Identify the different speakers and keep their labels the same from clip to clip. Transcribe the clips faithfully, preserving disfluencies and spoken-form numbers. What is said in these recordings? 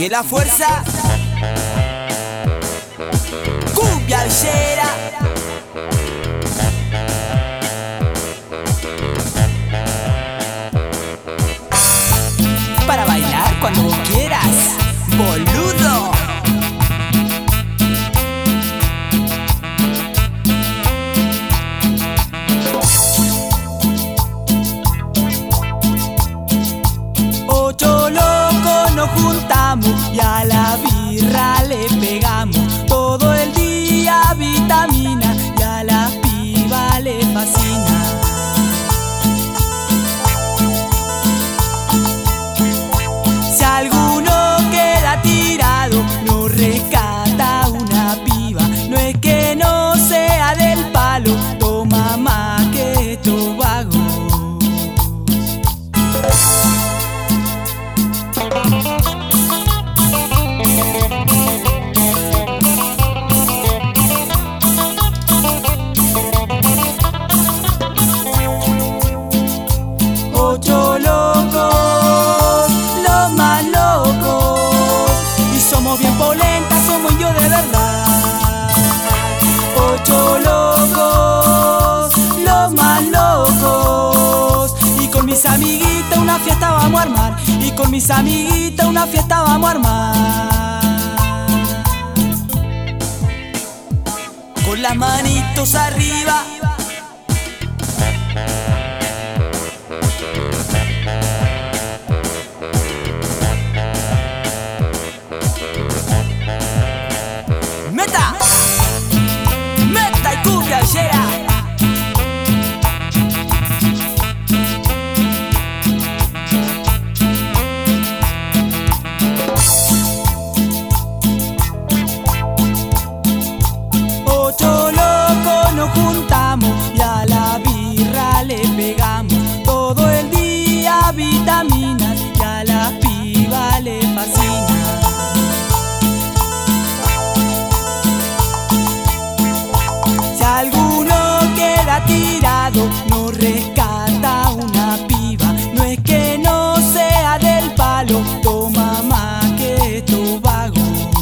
Speaker 1: Sigue la fuerza. Cumbia villera. Para bailar cuando vos quieras, boludo. Ocho locos nos juntamos y a la birra le pegamos. Todo el día vitamina y a la piba le fascina. Si alguno queda tirado, no rescata una piba. No es que no sea del palo, toma más que esto vago. Ocho locos, los más locos, y somos bien polentas, somos yo de verdad. Ocho locos, los más locos, y con mis amiguitas una fiesta vamos a armar. Y con mis amiguitas una fiesta vamos a armar. Con las manitos arriba. ¡Meta! ¡Meta y cumbia villera! Ocho locos nos juntamos y a la birra le pegamos. Todo el día vitaminas y a la piba le fascina. Si alguno queda tirado, no rescata una piba. No es que no sea del palo, toma más que esto vago.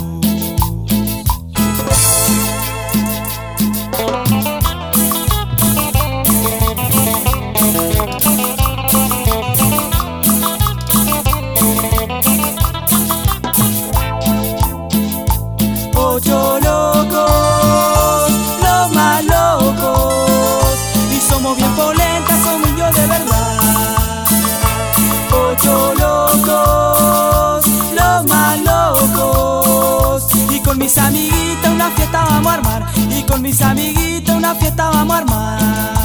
Speaker 1: Ocho locos, los más locos, y somos bien polentas, somos yo de verdad. Ocho locos, los más locos, y con mis amiguitas una fiesta vamos a armar. Y con mis amiguitas una fiesta vamos a armar.